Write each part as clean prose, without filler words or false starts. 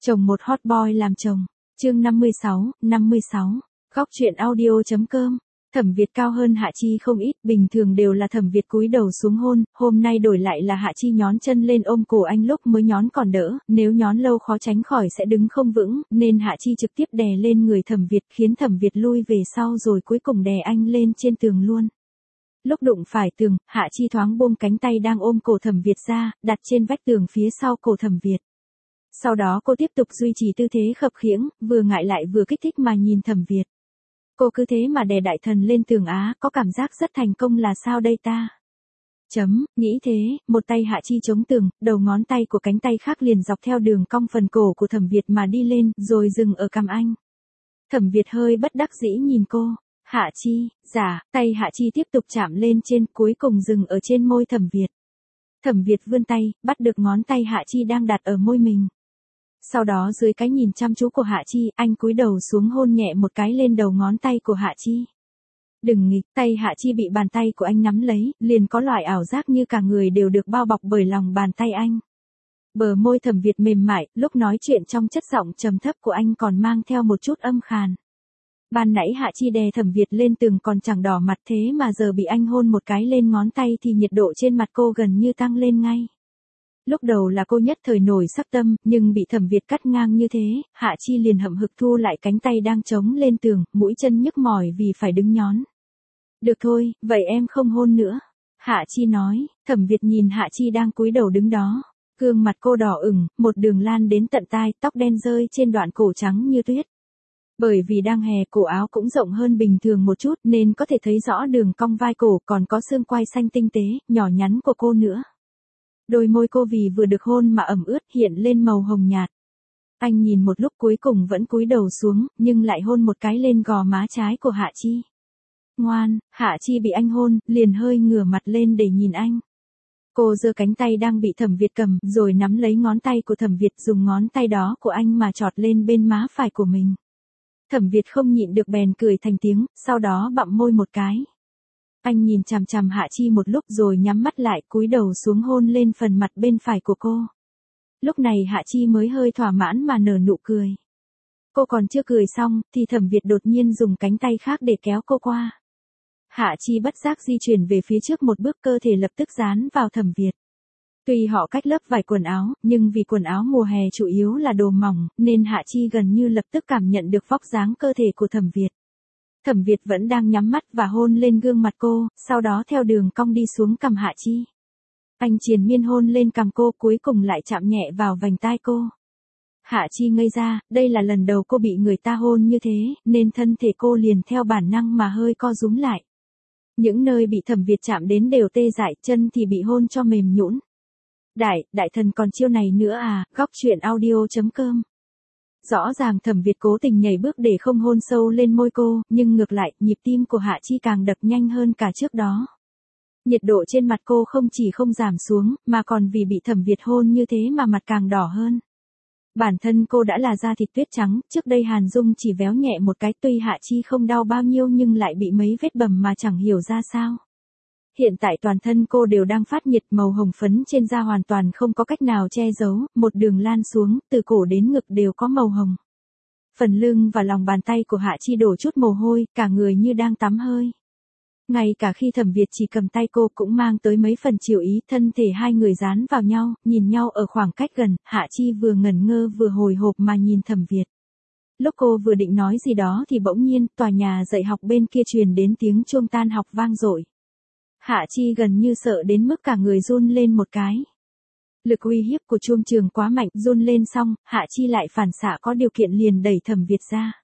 Chồng một hot boy làm chồng. Chương 56. Góc truyện audio.com. Thẩm Việt cao hơn Hạ Chi không ít, bình thường đều là Thẩm Việt cúi đầu xuống hôn, hôm nay đổi lại là Hạ Chi nhón chân lên ôm cổ anh, lúc mới nhón còn đỡ, nếu nhón lâu khó tránh khỏi sẽ đứng không vững, nên Hạ Chi trực tiếp đè lên người Thẩm Việt, khiến Thẩm Việt lui về sau rồi cuối cùng đè anh lên trên tường luôn. Lúc đụng phải tường, Hạ Chi thoáng buông cánh tay đang ôm cổ Thẩm Việt ra, đặt trên vách tường phía sau cổ Thẩm Việt. Sau đó cô tiếp tục duy trì tư thế khập khiễng, vừa ngại lại vừa kích thích mà nhìn Thẩm Việt. Cô cứ thế mà đè đại thần lên tường á, có cảm giác rất thành công là sao đây ta? Nghĩ thế, một tay Hạ Chi chống tường, đầu ngón tay của cánh tay khác liền dọc theo đường cong phần cổ của Thẩm Việt mà đi lên, rồi dừng ở cằm anh. Thẩm Việt hơi bất đắc dĩ nhìn cô. Hạ Chi, tay Hạ Chi tiếp tục chạm lên trên, cuối cùng dừng ở trên môi Thẩm Việt. Thẩm Việt vươn tay, bắt được ngón tay Hạ Chi đang đặt ở môi mình. Sau đó dưới cái nhìn chăm chú của Hạ Chi, anh cúi đầu xuống hôn nhẹ một cái lên đầu ngón tay của Hạ Chi. Đừng nghịch, tay Hạ Chi bị bàn tay của anh nắm lấy, liền có loại ảo giác như cả người đều được bao bọc bởi lòng bàn tay anh. Bờ môi Thẩm Việt mềm mại, lúc nói chuyện trong chất giọng trầm thấp của anh còn mang theo một chút âm khàn. Ban nãy Hạ Chi đè Thẩm Việt lên tường còn chẳng đỏ mặt, thế mà giờ bị anh hôn một cái lên ngón tay thì nhiệt độ trên mặt cô gần như tăng lên ngay. Lúc đầu là cô nhất thời nổi sắc tâm, nhưng bị Thẩm Việt cắt ngang như thế, Hạ Chi liền hậm hực thu lại cánh tay đang chống lên tường, mũi chân nhức mỏi vì phải đứng nhón. Được thôi, vậy em không hôn nữa. Hạ Chi nói. Thẩm Việt nhìn Hạ Chi đang cúi đầu đứng đó. Gương mặt cô đỏ ửng, một đường lan đến tận tai, tóc đen rơi trên đoạn cổ trắng như tuyết. Bởi vì đang hè, cổ áo cũng rộng hơn bình thường một chút nên có thể thấy rõ đường cong vai cổ, còn có xương quai xanh tinh tế, nhỏ nhắn của cô nữa. Đôi môi cô vì vừa được hôn mà ẩm ướt, hiện lên màu hồng nhạt. Anh nhìn một lúc cuối cùng vẫn cúi đầu xuống, nhưng lại hôn một cái lên gò má trái của Hạ Chi. Ngoan, Hạ Chi bị anh hôn, liền hơi ngửa mặt lên để nhìn anh. Cô giơ cánh tay đang bị Thẩm Việt cầm, rồi nắm lấy ngón tay của Thẩm Việt, dùng ngón tay đó của anh mà chọt lên bên má phải của mình. Thẩm Việt không nhịn được bèn cười thành tiếng, sau đó bặm môi một cái. Anh nhìn chằm chằm Hạ Chi một lúc rồi nhắm mắt lại, cúi đầu xuống hôn lên phần mặt bên phải của cô. Lúc này Hạ Chi mới hơi thỏa mãn mà nở nụ cười. Cô còn chưa cười xong, thì Thẩm Việt đột nhiên dùng cánh tay khác để kéo cô qua. Hạ Chi bất giác di chuyển về phía trước một bước, cơ thể lập tức dán vào Thẩm Việt. Tuy họ cách lớp vải quần áo, nhưng vì quần áo mùa hè chủ yếu là đồ mỏng, nên Hạ Chi gần như lập tức cảm nhận được vóc dáng cơ thể của Thẩm Việt. Thẩm Việt vẫn đang nhắm mắt và hôn lên gương mặt cô, sau đó theo đường cong đi xuống cằm Hạ Chi. Anh triền miên hôn lên cằm cô, cuối cùng lại chạm nhẹ vào vành tai cô. Hạ Chi ngây ra, đây là lần đầu cô bị người ta hôn như thế, nên thân thể cô liền theo bản năng mà hơi co rúm lại. Những nơi bị Thẩm Việt chạm đến đều tê dại, chân thì bị hôn cho mềm nhũn. Đại thần còn chiêu này nữa à? Góc truyện audio.com. Rõ ràng Thẩm Việt cố tình nhảy bước để không hôn sâu lên môi cô, nhưng ngược lại, nhịp tim của Hạ Chi càng đập nhanh hơn cả trước đó. Nhiệt độ trên mặt cô không chỉ không giảm xuống, mà còn vì bị Thẩm Việt hôn như thế mà mặt càng đỏ hơn. Bản thân cô đã là da thịt tuyết trắng, trước đây Hàn Dung chỉ véo nhẹ một cái, tuy Hạ Chi không đau bao nhiêu nhưng lại bị mấy vết bầm mà chẳng hiểu ra sao. Hiện tại toàn thân cô đều đang phát nhiệt, màu hồng phấn trên da hoàn toàn không có cách nào che giấu, một đường lan xuống, từ cổ đến ngực đều có màu hồng. Phần lưng và lòng bàn tay của Hạ Chi đổ chút mồ hôi, cả người như đang tắm hơi. Ngay cả khi Thẩm Việt chỉ cầm tay cô cũng mang tới mấy phần chiều ý, thân thể hai người dán vào nhau, nhìn nhau ở khoảng cách gần, Hạ Chi vừa ngẩn ngơ vừa hồi hộp mà nhìn Thẩm Việt. Lúc cô vừa định nói gì đó thì bỗng nhiên, tòa nhà dạy học bên kia truyền đến tiếng chuông tan học vang dội. Hạ Chi gần như sợ đến mức cả người run lên một cái. Lực uy hiếp của chuông trường quá mạnh, run lên xong, Hạ Chi lại phản xạ có điều kiện liền đẩy Thẩm Việt ra.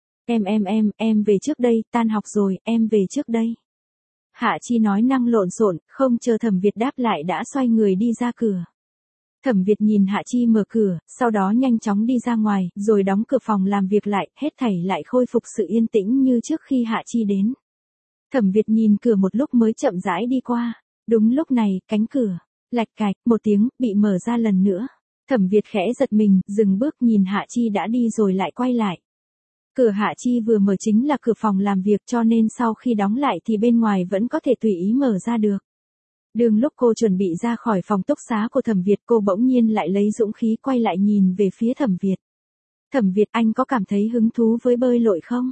Em về trước đây, tan học rồi, em về trước đây. Hạ Chi nói năng lộn xộn, không chờ Thẩm Việt đáp lại đã xoay người đi ra cửa. Thẩm Việt nhìn Hạ Chi mở cửa, sau đó nhanh chóng đi ra ngoài, rồi đóng cửa phòng làm việc lại, hết thảy lại khôi phục sự yên tĩnh như trước khi Hạ Chi đến. Thẩm Việt nhìn cửa một lúc mới chậm rãi đi qua. Đúng lúc này, cánh cửa, lạch cạch, một tiếng, bị mở ra lần nữa. Thẩm Việt khẽ giật mình, dừng bước nhìn Hạ Chi đã đi rồi lại quay lại. Cửa Hạ Chi vừa mở chính là cửa phòng làm việc, cho nên sau khi đóng lại thì bên ngoài vẫn có thể tùy ý mở ra được. Đường lúc cô chuẩn bị ra khỏi phòng túc xá của Thẩm Việt, cô bỗng nhiên lại lấy dũng khí quay lại nhìn về phía Thẩm Việt. Thẩm Việt, anh có cảm thấy hứng thú với bơi lội không?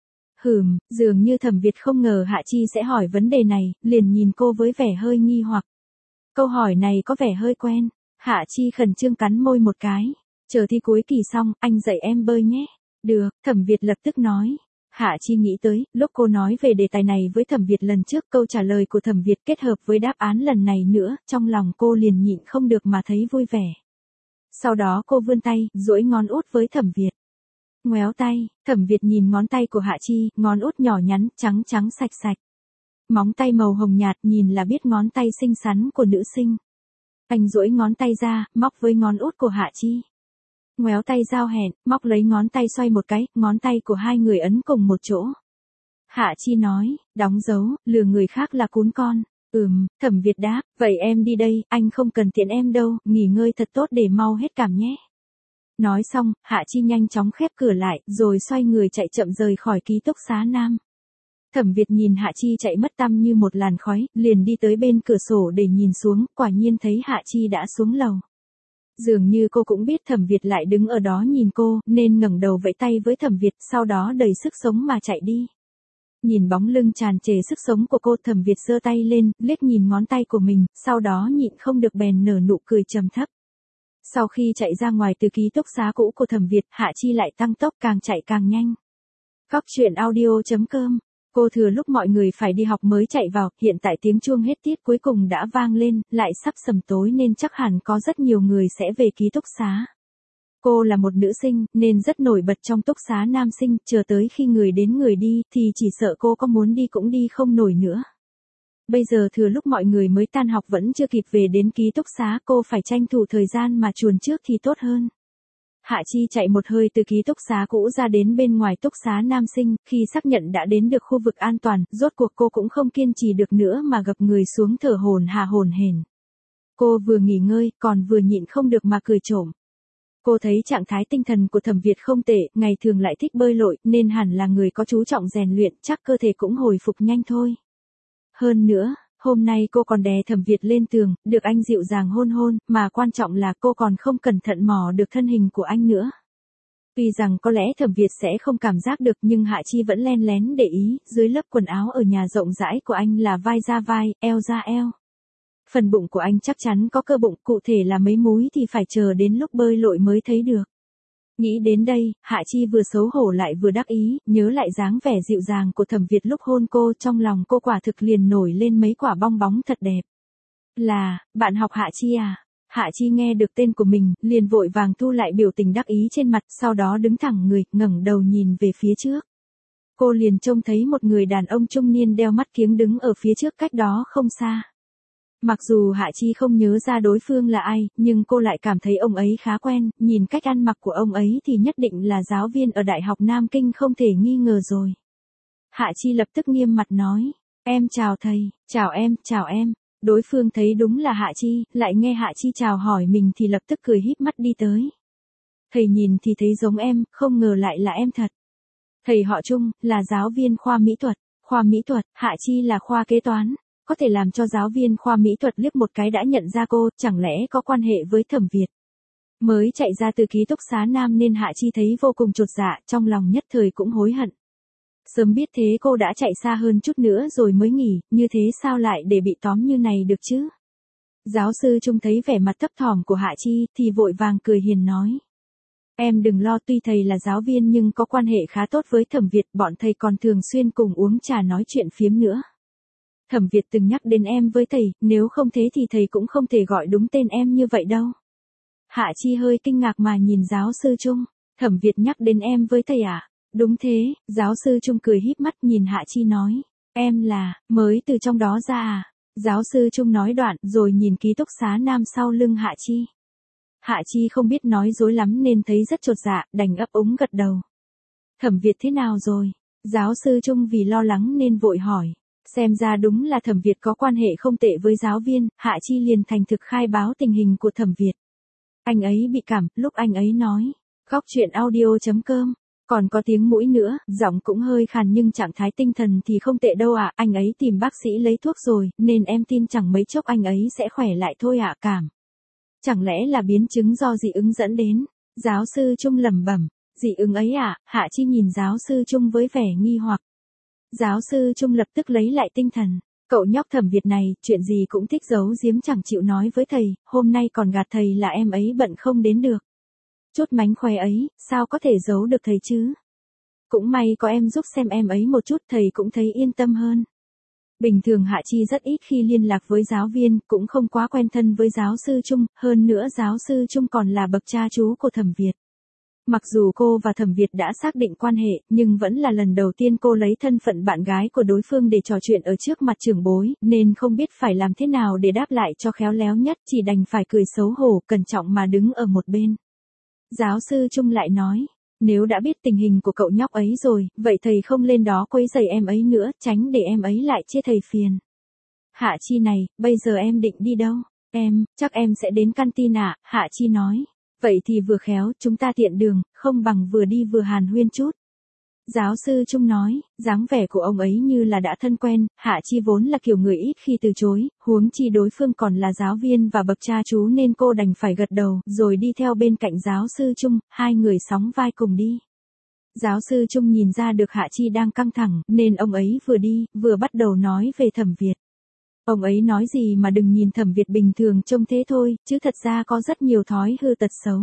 Dường như Thẩm Việt không ngờ Hạ Chi sẽ hỏi vấn đề này, liền nhìn cô với vẻ hơi nghi hoặc. Câu hỏi này có vẻ hơi quen. Hạ Chi khẩn trương cắn môi một cái. Chờ thi cuối kỳ xong, anh dạy em bơi nhé. Được, Thẩm Việt lập tức nói. Hạ Chi nghĩ tới, lúc cô nói về đề tài này với Thẩm Việt lần trước, câu trả lời của Thẩm Việt kết hợp với đáp án lần này nữa, trong lòng cô liền nhịn không được mà thấy vui vẻ. Sau đó cô vươn tay, duỗi ngón út với Thẩm Việt. Ngoéo tay, Thẩm Việt nhìn ngón tay của Hạ Chi, ngón út nhỏ nhắn, trắng trắng sạch sạch. Móng tay màu hồng nhạt, nhìn là biết ngón tay xinh xắn của nữ sinh. Anh duỗi ngón tay ra, móc với ngón út của Hạ Chi. Ngoéo tay giao hẹn, móc lấy ngón tay xoay một cái, ngón tay của hai người ấn cùng một chỗ. Hạ Chi nói, đóng dấu, lừa người khác là cún con. Thẩm Việt đáp, vậy em đi đây, anh không cần tiện em đâu, nghỉ ngơi thật tốt để mau hết cảm nhé. Nói xong, Hạ Chi nhanh chóng khép cửa lại, rồi xoay người chạy chậm rời khỏi ký túc xá nam. Thẩm Việt nhìn Hạ Chi chạy mất tăm như một làn khói, liền đi tới bên cửa sổ để nhìn xuống, quả nhiên thấy Hạ Chi đã xuống lầu. Dường như cô cũng biết Thẩm Việt lại đứng ở đó nhìn cô, nên ngẩng đầu vẫy tay với Thẩm Việt, sau đó đầy sức sống mà chạy đi. Nhìn bóng lưng tràn trề sức sống của cô, Thẩm Việt giơ tay lên, liếc nhìn ngón tay của mình, sau đó nhịn không được bèn nở nụ cười trầm thấp. Sau khi chạy ra ngoài từ ký túc xá cũ của Thẩm Việt, Hạ Chi lại tăng tốc càng chạy càng nhanh. Góc truyện audio.com. Cô thừa lúc mọi người phải đi học mới chạy vào, hiện tại tiếng chuông hết tiết cuối cùng đã vang lên, lại sắp sầm tối nên chắc hẳn có rất nhiều người sẽ về ký túc xá. Cô là một nữ sinh, nên rất nổi bật trong túc xá nam sinh, chờ tới khi người đến người đi, thì chỉ sợ cô có muốn đi cũng đi không nổi nữa. Bây giờ thừa lúc mọi người mới tan học vẫn chưa kịp về đến ký túc xá, cô phải tranh thủ thời gian mà chuồn trước thì tốt hơn. Hạ Chi chạy một hơi từ ký túc xá cũ ra đến bên ngoài túc xá nam sinh, khi xác nhận đã đến được khu vực an toàn, rốt cuộc cô cũng không kiên trì được nữa mà gập người xuống thở hổn hển. Cô vừa nghỉ ngơi, còn vừa nhịn không được mà cười trộm. Cô thấy trạng thái tinh thần của Thẩm Việt không tệ, ngày thường lại thích bơi lội, nên hẳn là người có chú trọng rèn luyện, chắc cơ thể cũng hồi phục nhanh thôi. Hơn nữa, hôm nay cô còn đè Thẩm Việt lên tường, được anh dịu dàng hôn, mà quan trọng là cô còn không cẩn thận mò được thân hình của anh nữa. Tuy rằng có lẽ Thẩm Việt sẽ không cảm giác được, nhưng Hạ Chi vẫn len lén để ý, dưới lớp quần áo ở nhà rộng rãi của anh là vai ra vai, eo ra eo. Phần bụng của anh chắc chắn có cơ bụng, cụ thể là mấy múi thì phải chờ đến lúc bơi lội mới thấy được. Nghĩ đến đây, Hạ Chi vừa xấu hổ lại vừa đắc ý, nhớ lại dáng vẻ dịu dàng của Thẩm Việt lúc hôn cô, trong lòng cô quả thực liền nổi lên mấy quả bong bóng thật đẹp. Là, bạn học Hạ Chi à? Hạ Chi nghe được tên của mình, liền vội vàng thu lại biểu tình đắc ý trên mặt, sau đó đứng thẳng người, ngẩng đầu nhìn về phía trước. Cô liền trông thấy một người đàn ông trung niên đeo mắt kiếng đứng ở phía trước cách đó không xa. Mặc dù Hạ Chi không nhớ ra đối phương là ai, nhưng cô lại cảm thấy ông ấy khá quen, nhìn cách ăn mặc của ông ấy thì nhất định là giáo viên ở Đại học Nam Kinh không thể nghi ngờ rồi. Hạ Chi lập tức nghiêm mặt nói, em chào thầy, chào em. Đối phương thấy đúng là Hạ Chi, lại nghe Hạ Chi chào hỏi mình thì lập tức cười híp mắt đi tới. Thầy nhìn thì thấy giống em, không ngờ lại là em thật. Thầy họ Trung, là giáo viên khoa mỹ thuật. Khoa mỹ thuật, Hạ Chi là khoa kế toán. Có thể làm cho giáo viên khoa mỹ thuật liếc một cái đã nhận ra cô, chẳng lẽ có quan hệ với Thẩm Việt. Mới chạy ra từ ký túc xá nam nên Hạ Chi thấy vô cùng chột dạ, trong lòng nhất thời cũng hối hận. Sớm biết thế cô đã chạy xa hơn chút nữa rồi mới nghỉ, như thế sao lại để bị tóm như này được chứ? Giáo sư Trung thấy vẻ mặt thấp thỏm của Hạ Chi thì vội vàng cười hiền nói. Em đừng lo, tuy thầy là giáo viên nhưng có quan hệ khá tốt với Thẩm Việt, bọn thầy còn thường xuyên cùng uống trà nói chuyện phiếm nữa. Thẩm Việt từng nhắc đến em với thầy, nếu không thế thì thầy cũng không thể gọi đúng tên em như vậy đâu. Hạ Chi hơi kinh ngạc mà nhìn giáo sư Trung. Thẩm Việt nhắc đến em với thầy à? Đúng thế, giáo sư Trung cười híp mắt nhìn Hạ Chi nói. Em là, mới từ trong đó ra à? Giáo sư Trung nói đoạn rồi nhìn ký túc xá nam sau lưng Hạ Chi. Hạ Chi không biết nói dối lắm nên thấy rất chột dạ, đành ấp úng gật đầu. Thẩm Việt thế nào rồi? Giáo sư Trung vì lo lắng nên vội hỏi. Xem ra đúng là Thẩm Việt có quan hệ không tệ với giáo viên, Hạ Chi liền thành thực khai báo tình hình của Thẩm Việt. Anh ấy bị cảm, lúc anh ấy nói. Góc truyện audio.com. Còn có tiếng mũi nữa, giọng cũng hơi khàn nhưng trạng thái tinh thần thì không tệ đâu ạ, anh ấy tìm bác sĩ lấy thuốc rồi, nên em tin chẳng mấy chốc anh ấy sẽ khỏe lại thôi ạ. Cảm. Chẳng lẽ là biến chứng do dị ứng dẫn đến? Giáo sư Trung lẩm bẩm. Dị ứng ấy à? Hạ Chi nhìn giáo sư Trung với vẻ nghi hoặc. Giáo sư Trung lập tức lấy lại tinh thần. Cậu nhóc Thẩm Việt này, chuyện gì cũng thích giấu giếm chẳng chịu nói với thầy, hôm nay còn gạt thầy là em ấy bận không đến được. Chút mánh khóe ấy, sao có thể giấu được thầy chứ? Cũng may có em giúp xem em ấy một chút, thầy cũng thấy yên tâm hơn. Bình thường Hạ Chi rất ít khi liên lạc với giáo viên, cũng không quá quen thân với giáo sư Trung, hơn nữa giáo sư Trung còn là bậc cha chú của Thẩm Việt. Mặc dù cô và Thẩm Việt đã xác định quan hệ, nhưng vẫn là lần đầu tiên cô lấy thân phận bạn gái của đối phương để trò chuyện ở trước mặt trưởng bối, nên không biết phải làm thế nào để đáp lại cho khéo léo nhất, chỉ đành phải cười xấu hổ, cẩn trọng mà đứng ở một bên. Giáo sư Trung lại nói, nếu đã biết tình hình của cậu nhóc ấy rồi, vậy thầy không lên đó quấy rầy em ấy nữa, tránh để em ấy lại chê thầy phiền. Hạ Chi này, bây giờ em định đi đâu? Chắc em sẽ đến canteen ạ, Hạ Chi nói. Vậy thì vừa khéo, chúng ta tiện đường, không bằng vừa đi vừa hàn huyên chút. Giáo sư Trung nói, dáng vẻ của ông ấy như là đã thân quen, Hạ Chi vốn là kiểu người ít khi từ chối, huống chi đối phương còn là giáo viên và bậc cha chú nên cô đành phải gật đầu, rồi đi theo bên cạnh giáo sư Trung, hai người sóng vai cùng đi. Giáo sư Trung nhìn ra được Hạ Chi đang căng thẳng, nên ông ấy vừa đi, vừa bắt đầu nói về Thẩm Việt. Ông ấy nói gì mà đừng nhìn Thẩm Việt bình thường trông thế thôi, chứ thật ra có rất nhiều thói hư tật xấu.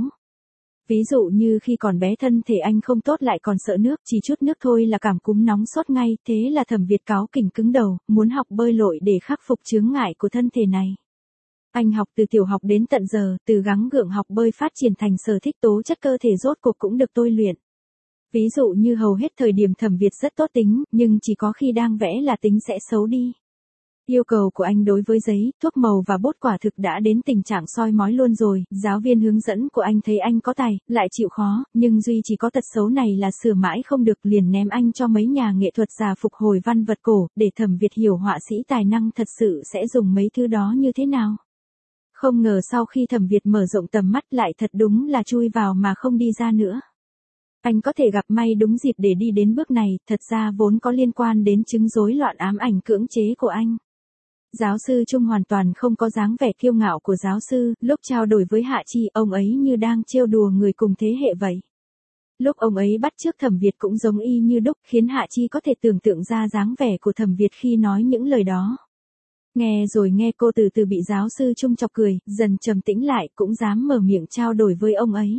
Ví dụ như khi còn bé thân thể anh không tốt lại còn sợ nước, chỉ chút nước thôi là cảm cúm nóng sốt ngay, thế là Thẩm Việt cáu kỉnh cứng đầu, muốn học bơi lội để khắc phục chướng ngại của thân thể này. Anh học từ tiểu học đến tận giờ, từ gắng gượng học bơi phát triển thành sở thích, tố chất cơ thể rốt cuộc cũng được tôi luyện. Ví dụ như hầu hết thời điểm Thẩm Việt rất tốt tính, nhưng chỉ có khi đang vẽ là tính sẽ xấu đi. Yêu cầu của anh đối với giấy, thuốc màu và bút quả thực đã đến tình trạng soi mói luôn rồi, giáo viên hướng dẫn của anh thấy anh có tài, lại chịu khó, nhưng duy chỉ có tật xấu này là sửa mãi không được, liền ném anh cho mấy nhà nghệ thuật già phục hồi văn vật cổ, để Thẩm Việt hiểu họa sĩ tài năng thật sự sẽ dùng mấy thứ đó như thế nào. Không ngờ sau khi Thẩm Việt mở rộng tầm mắt lại thật đúng là chui vào mà không đi ra nữa. Anh có thể gặp may đúng dịp để đi đến bước này, thật ra vốn có liên quan đến chứng rối loạn ám ảnh cưỡng chế của anh. Giáo sư Trung hoàn toàn không có dáng vẻ kiêu ngạo của giáo sư, lúc trao đổi với Hạ Chi, ông ấy như đang trêu đùa người cùng thế hệ vậy. Lúc ông ấy bắt chước Thẩm Việt cũng giống y như đúc, khiến Hạ Chi có thể tưởng tượng ra dáng vẻ của Thẩm Việt khi nói những lời đó. Nghe rồi nghe cô từ từ bị giáo sư Trung chọc cười, dần trầm tĩnh lại, cũng dám mở miệng trao đổi với ông ấy.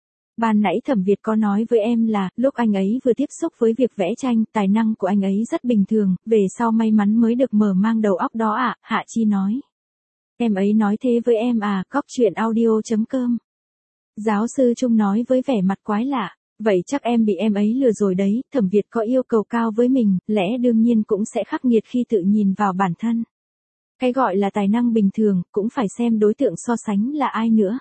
Ban nãy Thẩm Việt có nói với em là, lúc anh ấy vừa tiếp xúc với việc vẽ tranh, tài năng của anh ấy rất bình thường, về sau may mắn mới được mở mang đầu óc đó ạ, Hạ Chi nói. Em ấy nói thế với em à, coctruyện.audio.com. Giáo sư Trung nói với vẻ mặt quái lạ, vậy chắc em bị em ấy lừa rồi đấy, Thẩm Việt có yêu cầu cao với mình, lẽ đương nhiên cũng sẽ khắc nghiệt khi tự nhìn vào bản thân. Cái gọi là tài năng bình thường, cũng phải xem đối tượng so sánh là ai nữa.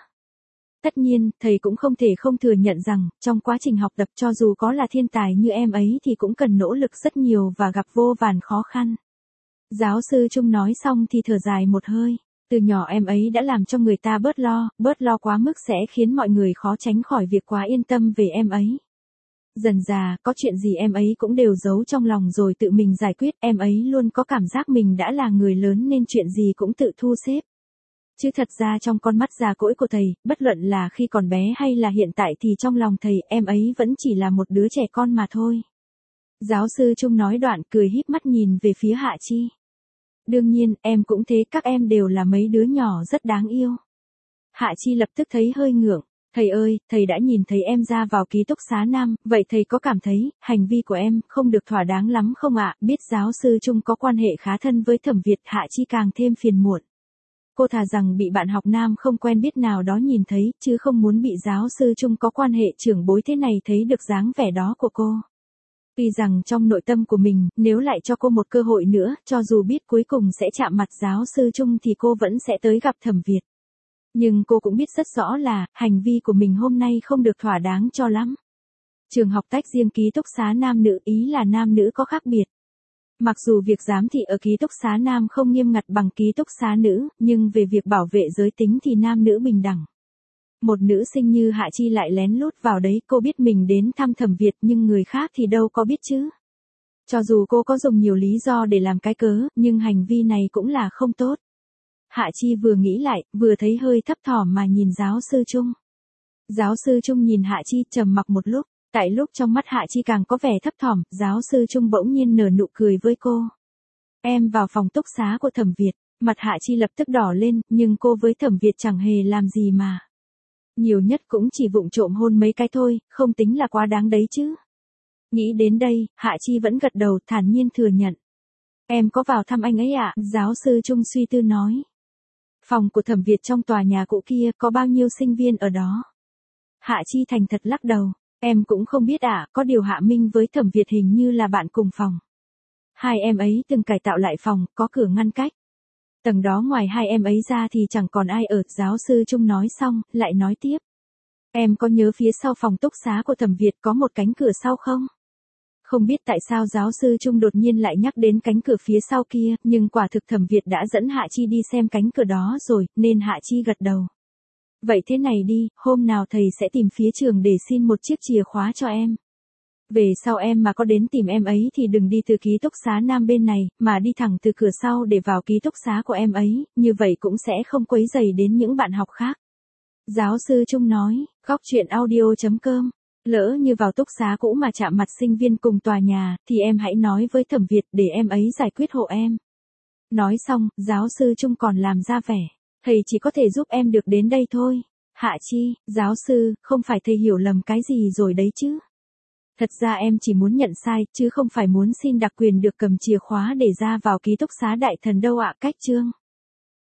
Tất nhiên, thầy cũng không thể không thừa nhận rằng, trong quá trình học tập cho dù có là thiên tài như em ấy thì cũng cần nỗ lực rất nhiều và gặp vô vàn khó khăn. Giáo sư Trung nói xong thì thở dài một hơi. Từ nhỏ em ấy đã làm cho người ta bớt lo quá mức sẽ khiến mọi người khó tránh khỏi việc quá yên tâm về em ấy. Dần dà, có chuyện gì em ấy cũng đều giấu trong lòng rồi tự mình giải quyết, em ấy luôn có cảm giác mình đã là người lớn nên chuyện gì cũng tự thu xếp. Chứ thật ra trong con mắt già cỗi của thầy, bất luận là khi còn bé hay là hiện tại thì trong lòng thầy em ấy vẫn chỉ là một đứa trẻ con mà thôi. Giáo sư Trung nói đoạn cười híp mắt nhìn về phía Hạ Chi. Đương nhiên, em cũng thế, các em đều là mấy đứa nhỏ rất đáng yêu. Hạ Chi lập tức thấy hơi ngượng. Thầy ơi, thầy đã nhìn thấy em ra vào ký túc xá nam, vậy thầy có cảm thấy, hành vi của em không được thỏa đáng lắm không ạ? Biết giáo sư Trung có quan hệ khá thân với Thẩm Việt, Hạ Chi càng thêm phiền muộn. Cô thà rằng bị bạn học nam không quen biết nào đó nhìn thấy, chứ không muốn bị giáo sư Trung có quan hệ trưởng bối thế này thấy được dáng vẻ đó của cô. Tuy rằng trong nội tâm của mình, nếu lại cho cô một cơ hội nữa, cho dù biết cuối cùng sẽ chạm mặt giáo sư Trung thì cô vẫn sẽ tới gặp Thẩm Việt. Nhưng cô cũng biết rất rõ là, hành vi của mình hôm nay không được thỏa đáng cho lắm. Trường học tách riêng ký túc xá nam nữ, ý là nam nữ có khác biệt. Mặc dù việc giám thị ở ký túc xá nam không nghiêm ngặt bằng ký túc xá nữ, nhưng về việc bảo vệ giới tính thì nam nữ bình đẳng. Một nữ sinh như Hạ Chi lại lén lút vào đấy, cô biết mình đến thăm Thẩm Việt nhưng người khác thì đâu có biết chứ. Cho dù cô có dùng nhiều lý do để làm cái cớ, nhưng hành vi này cũng là không tốt. Hạ Chi vừa nghĩ lại, vừa thấy hơi thấp thỏm mà nhìn giáo sư Trung. Giáo sư Trung nhìn Hạ Chi trầm mặc một lúc, Tại lúc trong mắt Hạ Chi càng có vẻ thấp thỏm, giáo sư Trung bỗng nhiên nở nụ cười với cô. Em vào phòng túc xá của Thẩm Việt, mặt Hạ Chi lập tức đỏ lên, nhưng cô với Thẩm Việt chẳng hề làm gì mà. Nhiều nhất cũng chỉ vụng trộm hôn mấy cái thôi, không tính là quá đáng đấy chứ. Nghĩ đến đây, Hạ Chi vẫn gật đầu thản nhiên thừa nhận. Em có vào thăm anh ấy ạ, giáo sư Trung suy tư nói. Phòng của Thẩm Việt trong tòa nhà cũ kia có bao nhiêu sinh viên ở đó? Hạ Chi thành thật lắc đầu. Em cũng không biết ạ, có điều Hạ Minh với Thẩm Việt hình như là bạn cùng phòng. Hai em ấy từng cải tạo lại phòng, có cửa ngăn cách. Tầng đó ngoài hai em ấy ra thì chẳng còn ai ở, giáo sư Trung nói xong, lại nói tiếp. Em có nhớ phía sau phòng túc xá của Thẩm Việt có một cánh cửa sau không? Không biết tại sao giáo sư Trung đột nhiên lại nhắc đến cánh cửa phía sau kia, nhưng quả thực Thẩm Việt đã dẫn Hạ Chi đi xem cánh cửa đó rồi, nên Hạ Chi gật đầu. Vậy thế này đi, hôm nào thầy sẽ tìm phía trường để xin một chiếc chìa khóa cho em. Về sau em mà có đến tìm em ấy thì đừng đi từ ký túc xá nam bên này, mà đi thẳng từ cửa sau để vào ký túc xá của em ấy, như vậy cũng sẽ không quấy rầy đến những bạn học khác. Giáo sư Trung nói, góc chuyện audio.com. Lỡ như vào túc xá cũ mà chạm mặt sinh viên cùng tòa nhà, thì em hãy nói với Thẩm Việt để em ấy giải quyết hộ em. Nói xong, giáo sư Trung còn làm ra vẻ. Thầy chỉ có thể giúp em được đến đây thôi. Hạ Chi, giáo sư, không phải thầy hiểu lầm cái gì rồi đấy chứ. Thật ra em chỉ muốn nhận sai, chứ không phải muốn xin đặc quyền được cầm chìa khóa để ra vào ký túc xá đại thần đâu ạ. Cách chương